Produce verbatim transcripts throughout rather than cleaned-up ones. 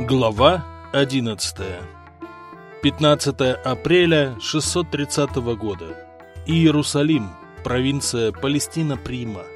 Глава одиннадцатая. пятнадцатое апреля шестьсот тридцатого года. Иерусалим, провинция Палестина-Прима.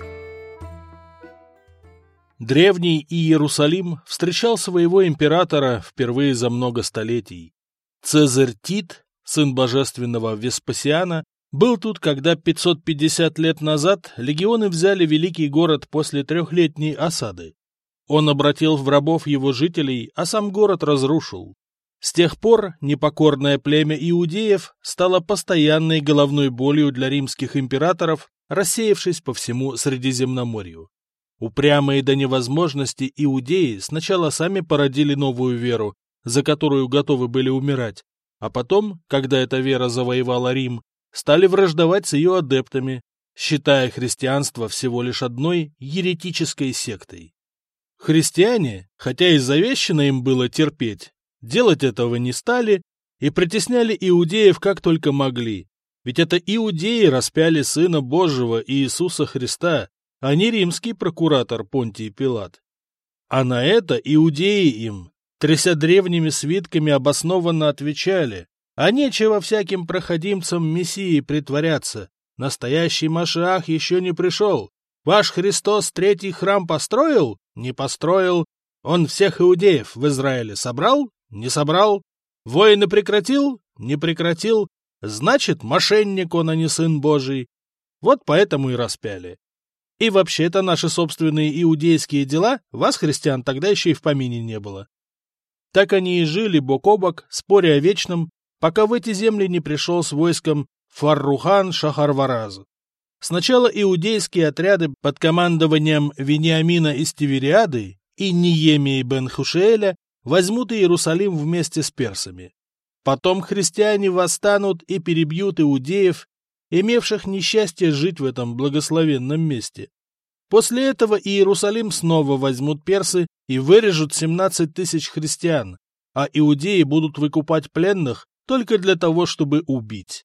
Древний Иерусалим встречал своего императора впервые за много столетий. Цезарь Тит, сын божественного Веспасиана, был тут, когда пятьсот пятьдесят лет назад легионы взяли великий город после трехлетней осады. Он обратил в рабов его жителей, а сам город разрушил. С тех пор непокорное племя иудеев стало постоянной головной болью для римских императоров, рассеявшись по всему Средиземноморью. Упрямые до невозможности иудеи сначала сами породили новую веру, за которую готовы были умирать, а потом, когда эта вера завоевала Рим, стали враждовать с ее адептами, считая христианство всего лишь одной еретической сектой. Христиане, хотя и завещано им было терпеть, делать этого не стали и притесняли иудеев как только могли, ведь это иудеи распяли Сына Божьего Иисуса Христа, а не римский прокуратор Понтий Пилат. А на это иудеи им, тряся древними свитками, обоснованно отвечали: а нечего всяким проходимцам Мессии притворяться, настоящий Машиах еще не пришел. Ваш Христос третий храм построил? Не построил. Он всех иудеев в Израиле собрал? Не собрал. Войны прекратил? Не прекратил. Значит, мошенник он, а не Сын Божий. Вот поэтому и распяли. И вообще-то наши собственные иудейские дела вас, христиан, тогда еще и в помине не было. Так они и жили бок о бок, споря о вечном, пока в эти земли не пришел с войском Фаррухан Шахарвараз. Сначала иудейские отряды под командованием Вениамина из Тивериады и Ниемии бен Хушеэля возьмут Иерусалим вместе с персами. Потом христиане восстанут и перебьют иудеев, имевших несчастье жить в этом благословенном месте. После этого Иерусалим снова возьмут персы и вырежут семнадцать тысяч христиан, а иудеи будут выкупать пленных только для того, чтобы убить.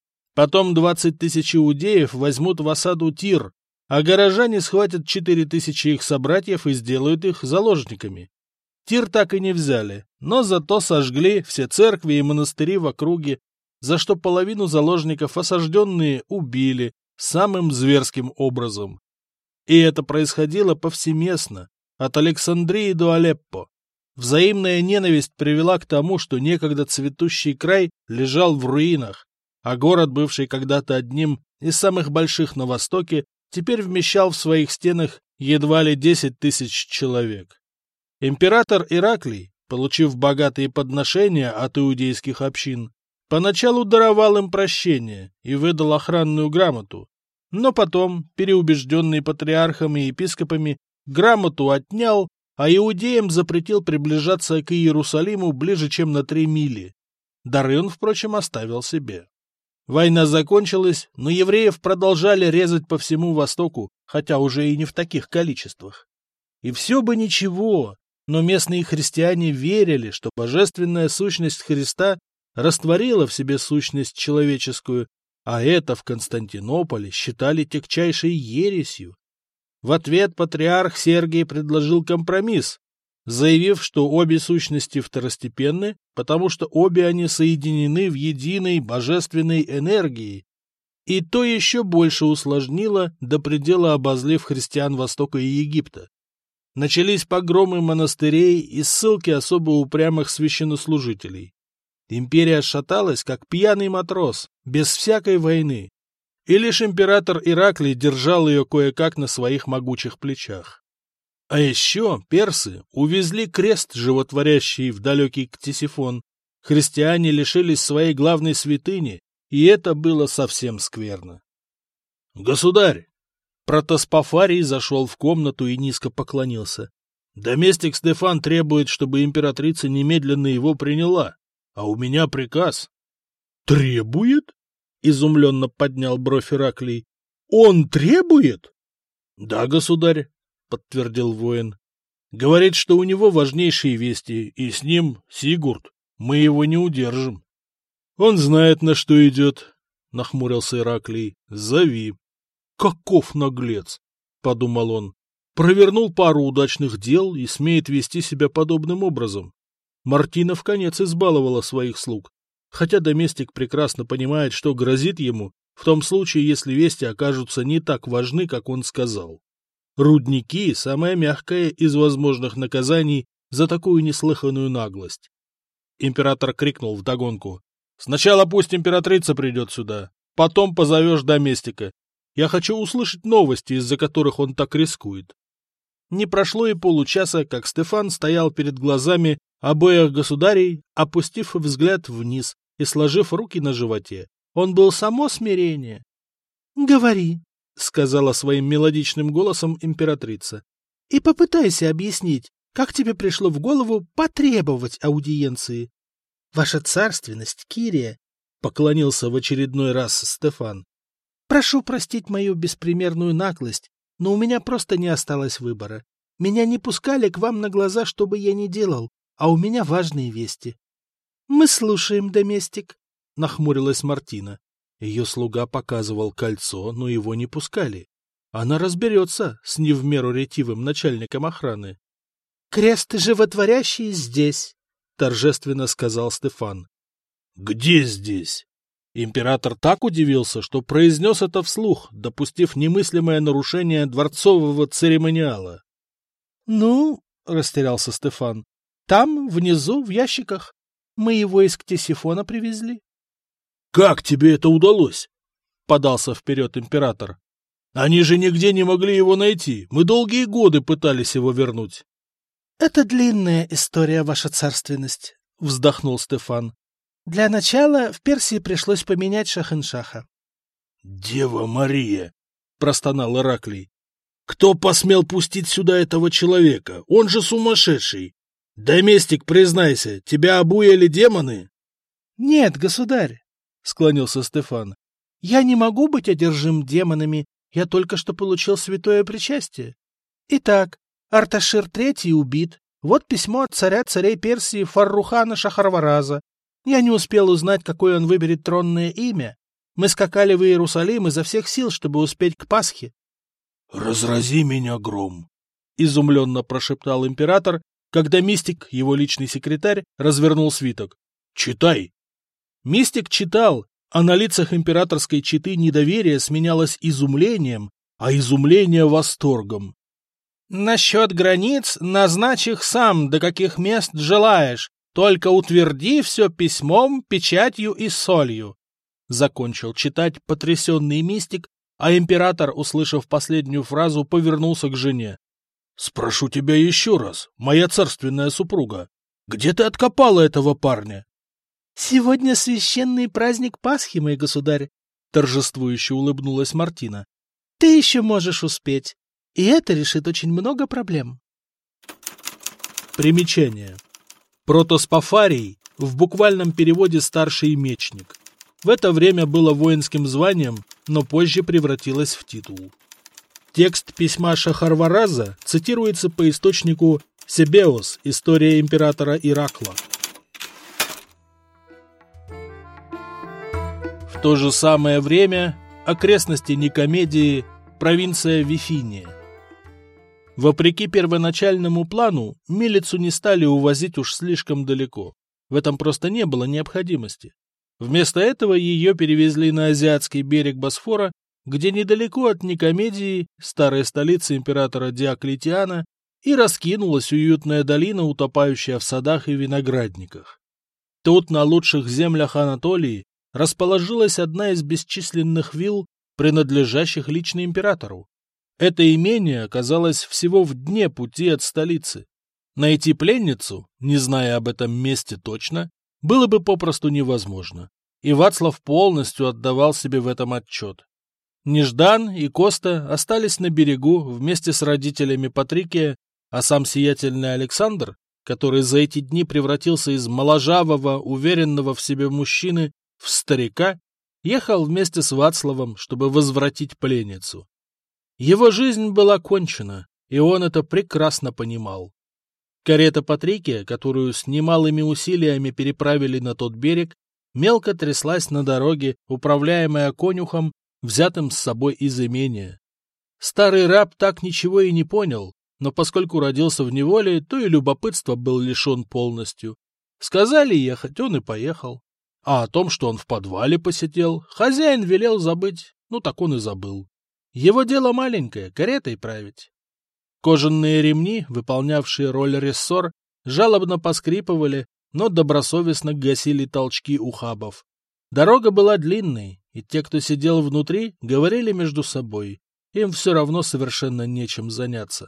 Потом двадцать тысяч иудеев возьмут в осаду Тир, а горожане схватят четыре тысячи их собратьев и сделают их заложниками. Тир так и не взяли, но зато сожгли все церкви и монастыри в округе, за что половину заложников осажденные убили самым зверским образом. И это происходило повсеместно, от Александрии до Алеппо. Взаимная ненависть привела к тому, что некогда цветущий край лежал в руинах, а город, бывший когда-то одним из самых больших на Востоке, теперь вмещал в своих стенах едва ли десять тысяч человек. Император Ираклий, получив богатые подношения от иудейских общин, поначалу даровал им прощение и выдал охранную грамоту, но потом, переубежденный патриархом и епископами, грамоту отнял, а иудеям запретил приближаться к Иерусалиму ближе, чем на три мили. Дары он, впрочем, оставил себе. Война закончилась, но евреев продолжали резать по всему Востоку, хотя уже и не в таких количествах. И все бы ничего, но местные христиане верили, что божественная сущность Христа растворила в себе сущность человеческую, а это в Константинополе считали тягчайшей ересью. В ответ патриарх Сергий предложил компромисс, заявив, что обе сущности второстепенны, потому что обе они соединены в единой божественной энергии, и то еще больше усложнило, до предела обозлив христиан Востока и Египта. Начались погромы монастырей и ссылки особо упрямых священнослужителей. Империя шаталась, как пьяный матрос, без всякой войны, и лишь император Ираклий держал ее кое-как на своих могучих плечах. А еще персы увезли крест животворящий в далекий Ктесифон, христиане лишились своей главной святыни, и это было совсем скверно. — Государь! Протоспофарий зашел в комнату и низко поклонился. — Доместик Стефан требует, чтобы императрица немедленно его приняла, а у меня приказ. — Требует? — изумленно поднял бровь Ираклий. — Он требует? — Да, государь. — подтвердил воин. — Говорит, что у него важнейшие вести, и с ним Сигурд. Мы его не удержим. — Он знает, на что идет, — нахмурился Ираклий. — Зови. — Каков наглец! — подумал он. Провернул пару удачных дел и смеет вести себя подобным образом. Мартина вконец избаловала своих слуг, хотя доместик прекрасно понимает, что грозит ему в том случае, если вести окажутся не так важны, как он сказал. Рудники — самое мягкое из возможных наказаний за такую неслыханную наглость. Император крикнул вдогонку: «Сначала пусть императрица придет сюда, потом позовешь доместика. Я хочу услышать новости, из-за которых он так рискует». Не прошло и получаса, как Стефан стоял перед глазами обоих государей, опустив взгляд вниз и сложив руки на животе. Он был само смирение. — Говори, — сказала своим мелодичным голосом императрица, — и попытайся объяснить, как тебе пришло в голову потребовать аудиенции. — Ваша царственность, Кирия, — поклонился в очередной раз Стефан. — Прошу простить мою беспримерную наглость, но у меня просто не осталось выбора. Меня не пускали к вам на глаза, что бы я ни делал, а у меня важные вести. — Мы слушаем, доместик, — нахмурилась Мартина. Ее слуга показывал кольцо, но его не пускали. Она разберется с не в меру ретивым начальником охраны. — Крест животворящий здесь, — торжественно сказал Стефан. — Где здесь? Император так удивился, что произнес это вслух, допустив немыслимое нарушение дворцового церемониала. — Ну, — растерялся Стефан, — там, внизу, в ящиках. Мы его из Ктесифона привезли. — Как тебе это удалось? — подался вперед император. — Они же нигде не могли его найти. Мы долгие годы пытались его вернуть. — Это длинная история, ваша царственность, — вздохнул Стефан. — Для начала в Персии пришлось поменять шахиншаха. — Дева Мария! — простонал Ираклий. — Кто посмел пустить сюда этого человека? Он же сумасшедший! Доместик, признайся, тебя обуяли демоны? — Нет, государь, — склонился Стефан. — Я не могу быть одержим демонами, я только что получил святое причастие. Итак, Арташир третий убит. Вот письмо от царя царей Персии Фаррухана Шахарвараза. Я не успел узнать, какое он выберет тронное имя. Мы скакали в Иерусалим изо всех сил, чтобы успеть к Пасхе. — Разрази меня гром! — изумленно прошептал император, когда мистик, его личный секретарь, развернул свиток. — Читай! Мистик читал, а на лицах императорской четы недоверие сменялось изумлением, а изумление — восторгом. «Насчет границ назначь их сам, до каких мест желаешь, только утверди все письмом, печатью и солью», — закончил читать потрясенный мистик, а император, услышав последнюю фразу, повернулся к жене. «Спрошу тебя еще раз, моя царственная супруга, где ты откопала этого парня?» «Сегодня священный праздник Пасхи, мой государь», — торжествующе улыбнулась Мартина. «Ты еще можешь успеть, и это решит очень много проблем». Примечание. Протоспофарий в буквальном переводе «старший мечник». В это время было воинским званием, но позже превратилось в титул. Текст письма Шахарвараза цитируется по источнику Себеос «История императора Иракла». В то же самое время окрестности Никомедии, провинция Вифиния. Вопреки первоначальному плану, милицу не стали увозить уж слишком далеко. В этом просто не было необходимости. Вместо этого ее перевезли на азиатский берег Босфора, где недалеко от Никомедии, старой столицы императора Диоклетиана, и раскинулась уютная долина, утопающая в садах и виноградниках. Тут, на лучших землях Анатолии, расположилась одна из бесчисленных вилл, принадлежащих лично императору. Это имение оказалось всего в дне пути от столицы. Найти пленницу, не зная об этом месте точно, было бы попросту невозможно, и Вацлав полностью отдавал себе в этом отчет. Неждан и Коста остались на берегу вместе с родителями Патрикия, а сам сиятельный Александр, который за эти дни превратился из моложавого, уверенного в себе мужчины в старика, ехал вместе с Вацлавом, чтобы возвратить пленницу. Его жизнь была кончена, и он это прекрасно понимал. Карета Патрикия, которую с немалыми усилиями переправили на тот берег, мелко тряслась на дороге, управляемая конюхом, взятым с собой из имения. Старый раб так ничего и не понял, но поскольку родился в неволе, то и любопытства был лишен полностью. Сказали ехать, он и поехал. А о том, что он в подвале посидел, хозяин велел забыть, ну так он и забыл. Его дело маленькое, каретой править. Кожаные ремни, выполнявшие роль рессор, жалобно поскрипывали, но добросовестно гасили толчки ухабов. Дорога была длинной, и те, кто сидел внутри, говорили между собой. Им все равно совершенно нечем заняться.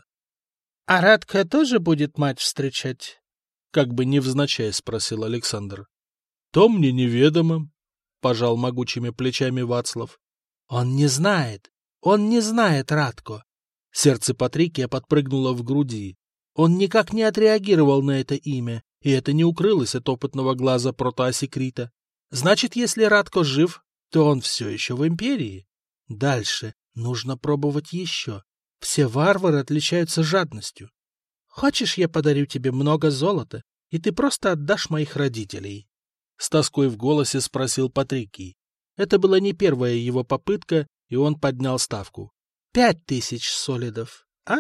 — А Радка тоже будет мать встречать? — как бы невзначай спросил Александр. — То мне неведомо, — пожал могучими плечами Вацлав. — Он не знает, он не знает Радко. Сердце Патрикия подпрыгнуло в груди. Он никак не отреагировал на это имя, и это не укрылось от опытного глаза Протоасекрита. Значит, если Радко жив, то он все еще в Империи. Дальше нужно пробовать еще. Все варвары отличаются жадностью. Хочешь, я подарю тебе много золота, и ты просто отдашь моих родителей? С тоской в голосе спросил Патрикий. Это была не первая его попытка, и он поднял ставку. Пять тысяч солидов, а?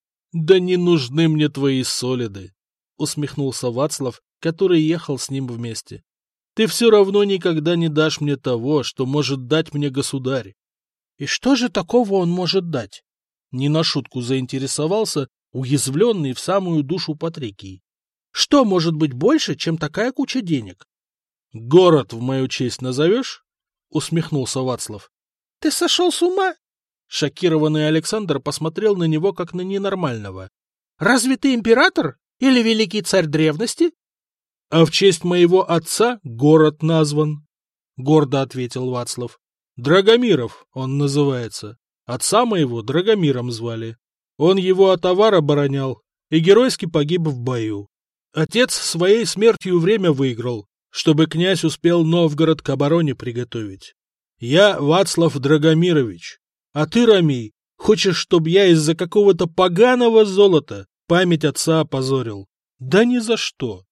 Да не нужны мне твои солиды, усмехнулся Вацлав, который ехал с ним вместе. Ты все равно никогда не дашь мне того, что может дать мне государь. И что же такого он может дать? Не на шутку заинтересовался уязвленный в самую душу Патрикий. Что может быть больше, чем такая куча денег? Город в мою честь назовешь? Усмехнулся Вацлав. Ты сошел с ума? Шокированный Александр посмотрел на него как на ненормального. Разве ты император или великий царь древности? — А в честь моего отца город назван, — гордо ответил Вацлав. — Драгомиров он называется. Отца моего Драгомиром звали. Он его от авар оборонял и геройски погиб в бою. Отец своей смертью время выиграл, чтобы князь успел Новгород к обороне приготовить. Я Вацлав Драгомирович, а ты, Рамей, хочешь, чтобы я из-за какого-то поганого золота память отца опозорил? Да ни за что.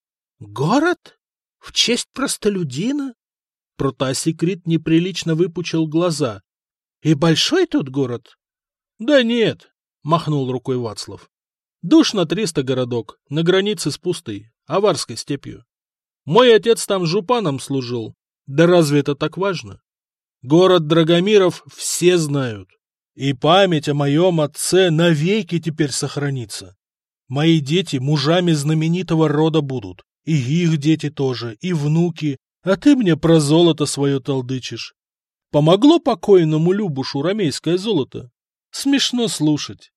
Город? В честь простолюдина? Протоасекрит неприлично выпучил глаза. И большой тут город? Да нет, махнул рукой Вацлав. Душ на триста городок, на границе с пустой, аварской степью. Мой отец там жупаном служил. Да разве это так важно? Город Драгомиров все знают. И память о моем отце навеки теперь сохранится. Мои дети мужами знаменитого рода будут. И их дети тоже, и внуки. А ты мне про золото свое толдычишь. Помогло покойному Любушу ромейское золото? Смешно слушать.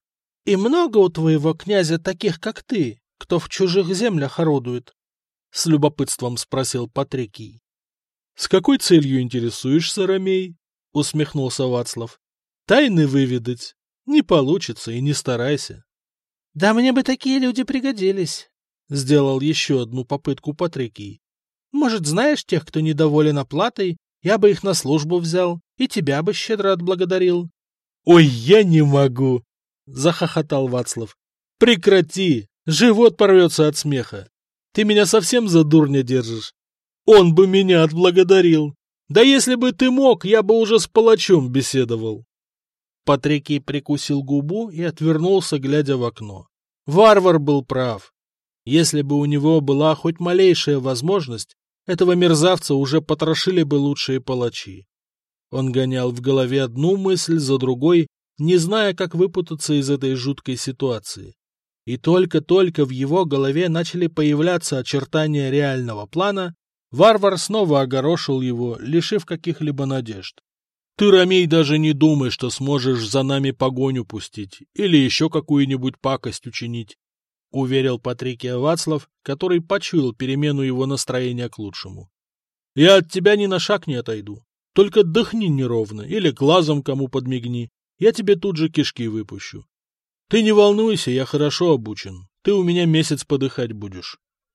— И много у твоего князя таких, как ты, кто в чужих землях орудует? — с любопытством спросил Патрикий. — С какой целью интересуешься, Ромей? — усмехнулся Вацлав. — Тайны выведать не получится, и не старайся. — Да мне бы такие люди пригодились, — сделал еще одну попытку Патрикий. — Может, знаешь тех, кто недоволен оплатой? Я бы их на службу взял, и тебя бы щедро отблагодарил. — Ой, я не могу! — захохотал Вацлав. — Прекрати! Живот порвется от смеха. Ты меня совсем за дурня держишь. Он бы меня отблагодарил. Да если бы ты мог, я бы уже с палачом беседовал. Патрикий прикусил губу и отвернулся, глядя в окно. Варвар был прав. Если бы у него была хоть малейшая возможность, этого мерзавца уже потрошили бы лучшие палачи. Он гонял в голове одну мысль за другой, не зная, как выпутаться из этой жуткой ситуации. И только-только в его голове начали появляться очертания реального плана, варвар снова огорошил его, лишив каких-либо надежд. «Ты, Ромей, даже не думай, что сможешь за нами погоню пустить или еще какую-нибудь пакость учинить», — уверил Патрикия Вацлав, который почуял перемену его настроения к лучшему. «Я от тебя ни на шаг не отойду. Только дыхни неровно или глазом кому подмигни, я тебе тут же кишки выпущу. Ты не волнуйся, я хорошо обучен. Ты у меня месяц подыхать будешь».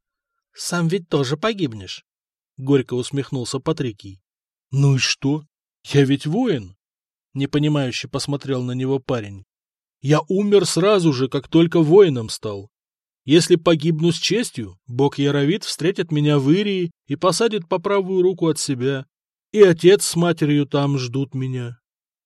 — Сам ведь тоже погибнешь, — горько усмехнулся Патрикий. — Ну и что? Я ведь воин. Непонимающе посмотрел на него парень. Я умер сразу же, как только воином стал. Если погибну с честью, бог Яровит встретит меня в Ирии и посадит по правую руку от себя. И отец с матерью там ждут меня.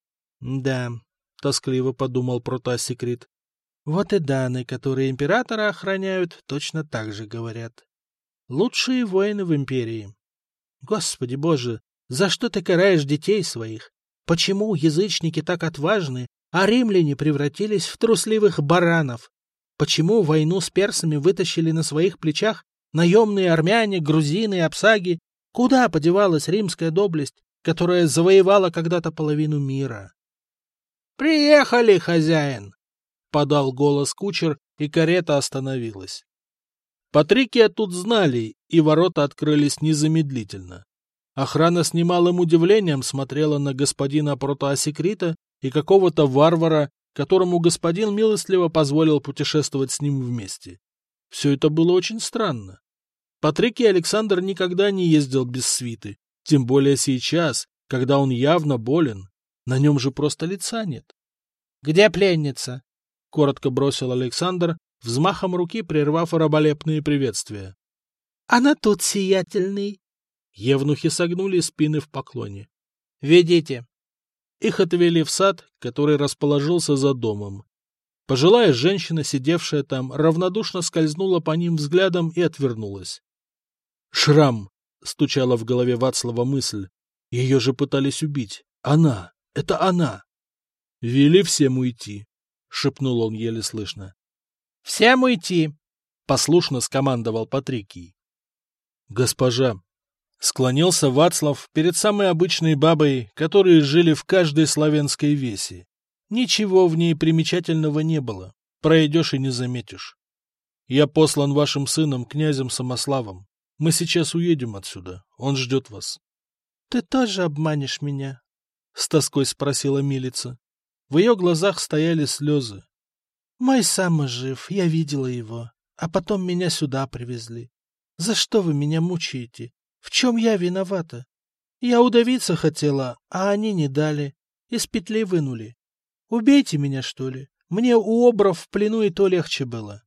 — Да, — тоскливо подумал Протоасекрит. Вот и даны, которые императора охраняют, точно так же говорят. Лучшие воины в империи. Господи Боже, за что ты караешь детей своих? Почему язычники так отважны, а римляне превратились в трусливых баранов? Почему войну с персами вытащили на своих плечах наемные армяне, грузины и апсаги? Куда подевалась римская доблесть, которая завоевала когда-то половину мира? «Приехали, хозяин!» — подал голос кучер, и карета остановилась. Патрикия тут знали, и ворота открылись незамедлительно. Охрана с немалым удивлением смотрела на господина протоасекрита и какого-то варвара, которому господин милостливо позволил путешествовать с ним вместе. Все это было очень странно. Патрикий Александр никогда не ездил без свиты, тем более сейчас, когда он явно болен. На нем же просто лица нет. — Где пленница? — коротко бросил Александр, взмахом руки прервав раболепные приветствия. — Она тут, сиятельный. Евнухи согнули спины в поклоне. — Ведите. Их отвели в сад, который расположился за домом. Пожилая женщина, сидевшая там, равнодушно скользнула по ним взглядом и отвернулась. «Шрам!» — стучала в голове Вацлава мысль. «Ее же пытались убить. Она! Это она!» «Вели всем уйти!» — шепнул он еле слышно. «Всем уйти!» — послушно скомандовал Патрикий. «Госпожа!» — склонился Вацлав перед самой обычной бабой, которые жили в каждой славянской весе. Ничего в ней примечательного не было. Пройдешь и не заметишь. «Я послан вашим сыном, князем Самославом. Мы сейчас уедем отсюда. Он ждет вас». — Ты тоже обманешь меня? — с тоской спросила милица. В ее глазах стояли слезы. — Мой сам жив, я видела его. А потом меня сюда привезли. За что вы меня мучаете? В чем я виновата? Я удавиться хотела, а они не дали. Из петли вынули. Убейте меня, что ли? Мне у обров в плену и то легче было.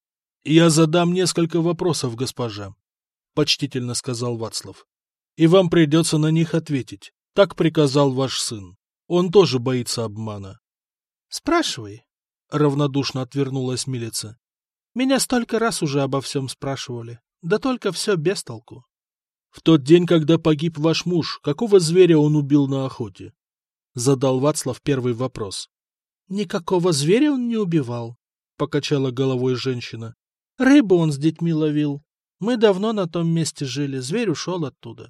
— Я задам несколько вопросов, госпожа, — почтительно сказал Вацлав. — И вам придется на них ответить. Так приказал ваш сын. Он тоже боится обмана. — Спрашивай, — равнодушно отвернулась милица. — Меня столько раз уже обо всем спрашивали. Да только все без толку. — В тот день, когда погиб ваш муж, какого зверя он убил на охоте? — задал Вацлав первый вопрос. — Никакого зверя он не убивал, — покачала головой женщина. — Рыбу он с детьми ловил. Мы давно на том месте жили, зверь ушел оттуда.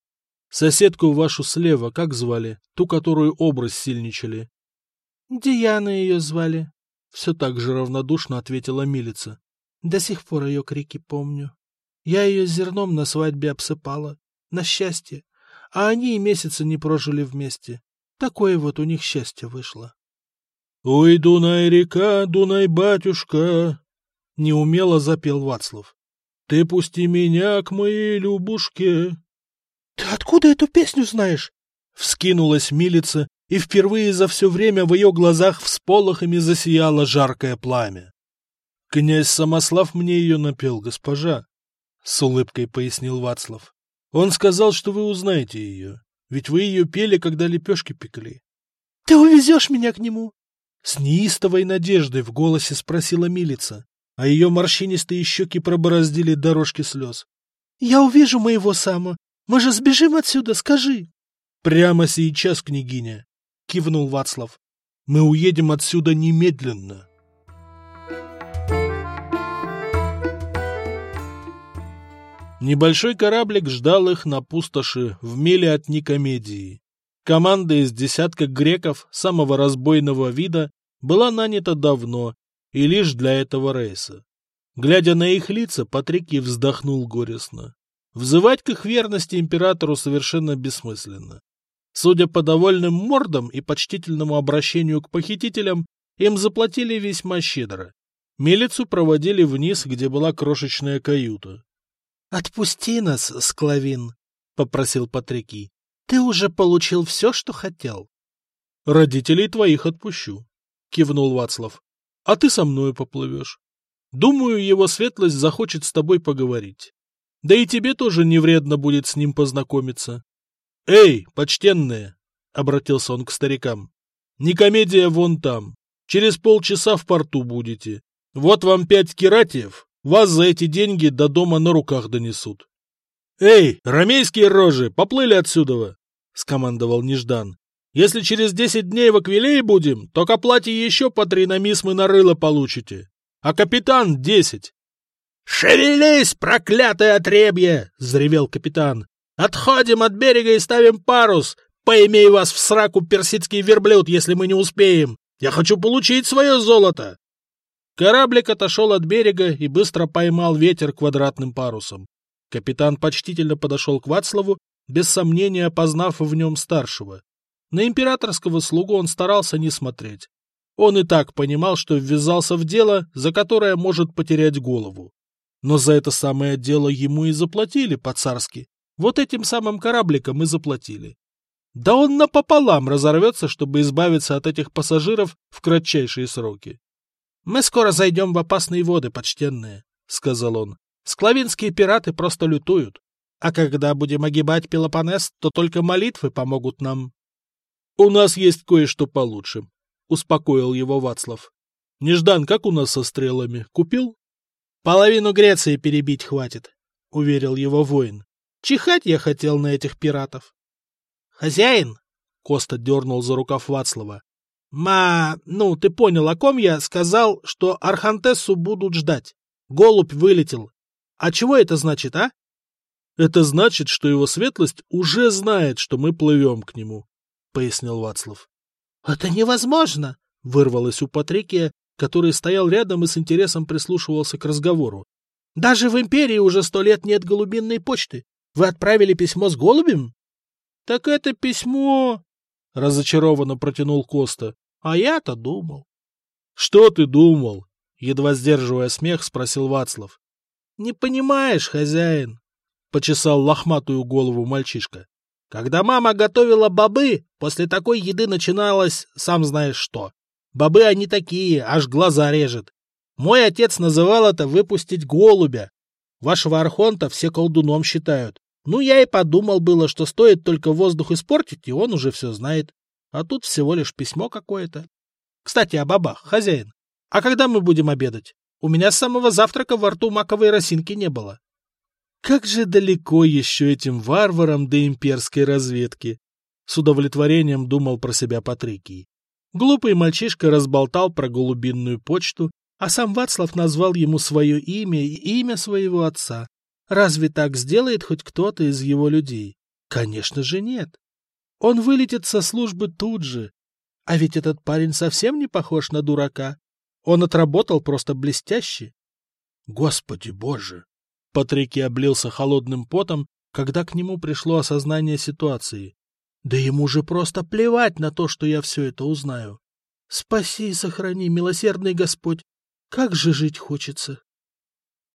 — Соседку вашу слева как звали? Ту, которую образ сильничали? — Диана ее звали. — все так же равнодушно ответила милица. — До сих пор ее крики помню. Я ее зерном на свадьбе обсыпала. На счастье. А они и месяца не прожили вместе. Такое вот у них счастье вышло. — Ой, Дунай-река, Дунай-батюшка! — неумело запел Вацлав. — Ты пусти меня к моей Любушке. — Ты откуда эту песню знаешь? — вскинулась милица, и впервые за все время в ее глазах всполохами засияло жаркое пламя. — Князь Самослав мне ее напел, госпожа, — с улыбкой пояснил Вацлав. — Он сказал, что вы узнаете ее, ведь вы ее пели, когда лепешки пекли. — Ты увезешь меня к нему? С неистовой надеждой в голосе спросила милица, а ее морщинистые щеки пробороздили дорожки слез. — Я увижу моего Сама. Мы же сбежим отсюда, скажи. — Прямо сейчас, княгиня, — кивнул Вацлав. — Мы уедем отсюда немедленно. Небольшой кораблик ждал их на пустоши в миле от Никомедии. Команда из десятка греков самого разбойного вида была нанята давно и лишь для этого рейса. Глядя на их лица, Патрикий вздохнул горестно. Взывать к их верности императору совершенно бессмысленно. Судя по довольным мордам и почтительному обращению к похитителям, им заплатили весьма щедро. Милицу проводили вниз, где была крошечная каюта. — Отпусти нас, Склавин, — попросил Патрикий. — Ты уже получил все, что хотел. — Родителей твоих отпущу, — кивнул Вацлав. — А ты со мною поплывешь. Думаю, его светлость захочет с тобой поговорить. Да и тебе тоже не вредно будет с ним познакомиться. — Эй, почтенные! — обратился он к старикам. — Никомедия вон там. Через полчаса в порту будете. Вот вам пять кератиев, Вас за эти деньги до дома на руках донесут. — Эй, ромейские рожи, поплыли отсюда! — скомандовал Неждан. — Если через десять дней в Аквилее будем, то к оплате еще по три намисмы на рыло получите. А капитан — десять. — Шевелись, проклятое отребье! — взревел капитан. — Отходим от берега и ставим парус! Поимей вас в сраку, персидский верблюд, если мы не успеем! Я хочу получить свое золото! Кораблик отошел от берега и быстро поймал ветер квадратным парусом. Капитан почтительно подошел к Вацлаву, без сомнения опознав в нем старшего. На императорского слугу он старался не смотреть. Он и так понимал, что ввязался в дело, за которое может потерять голову. Но за это самое дело ему и заплатили по-царски. Вот этим самым корабликом и заплатили. Да он напополам разорвется, чтобы избавиться от этих пассажиров в кратчайшие сроки. — Мы скоро зайдем в опасные воды, почтенные, — сказал он. — Склавинские пираты просто лютуют. А когда будем огибать Пелопоннес, то только молитвы помогут нам. — У нас есть кое-что получше, — успокоил его Вацлав. — Неждан, как у нас со стрелами? Купил? — Половину Греции перебить хватит, — уверил его воин. — Чихать я хотел на этих пиратов. — Хозяин, — Коста дернул за рукав Вацлава, — ма, ну, ты понял, о ком я сказал, что Архантессу будут ждать. Голубь вылетел. А чего это значит, а? — Это значит, что его светлость уже знает, что мы плывем к нему, — пояснил Вацлав. — Это невозможно! — вырвалось у Патрикия, который стоял рядом и с интересом прислушивался к разговору. — Даже в империи уже сто лет нет голубинной почты. Вы отправили письмо с голубем? — Так это письмо... — разочарованно протянул Коста. — А я-то думал. — Что ты думал? — едва сдерживая смех, спросил Вацлав. — Не понимаешь, хозяин, — почесал лохматую голову мальчишка. — Когда мама готовила бобы, после такой еды начиналось сам знаешь что. Бобы они такие, аж глаза режет. Мой отец называл это выпустить голубя. Вашего архонта все колдуном считают. Ну, я и подумал было, что стоит только воздух испортить, и он уже все знает. А тут всего лишь письмо какое-то. Кстати, о бобах, хозяин. А когда мы будем обедать? У меня с самого завтрака во рту маковой росинки не было. Как же далеко еще этим варварам до имперской разведки? С удовлетворением думал про себя Патрикий. Глупый мальчишка разболтал про голубинную почту, а сам Вацлав назвал ему свое имя и имя своего отца. Разве так сделает хоть кто-то из его людей? Конечно же нет. Он вылетит со службы тут же. А ведь этот парень совсем не похож на дурака. Он отработал просто блестяще. Господи боже! Патрикий облился холодным потом, когда к нему пришло осознание ситуации. Да ему же просто плевать на то, что я все это узнаю. Спаси и сохрани, милосердный Господь. Как же жить хочется.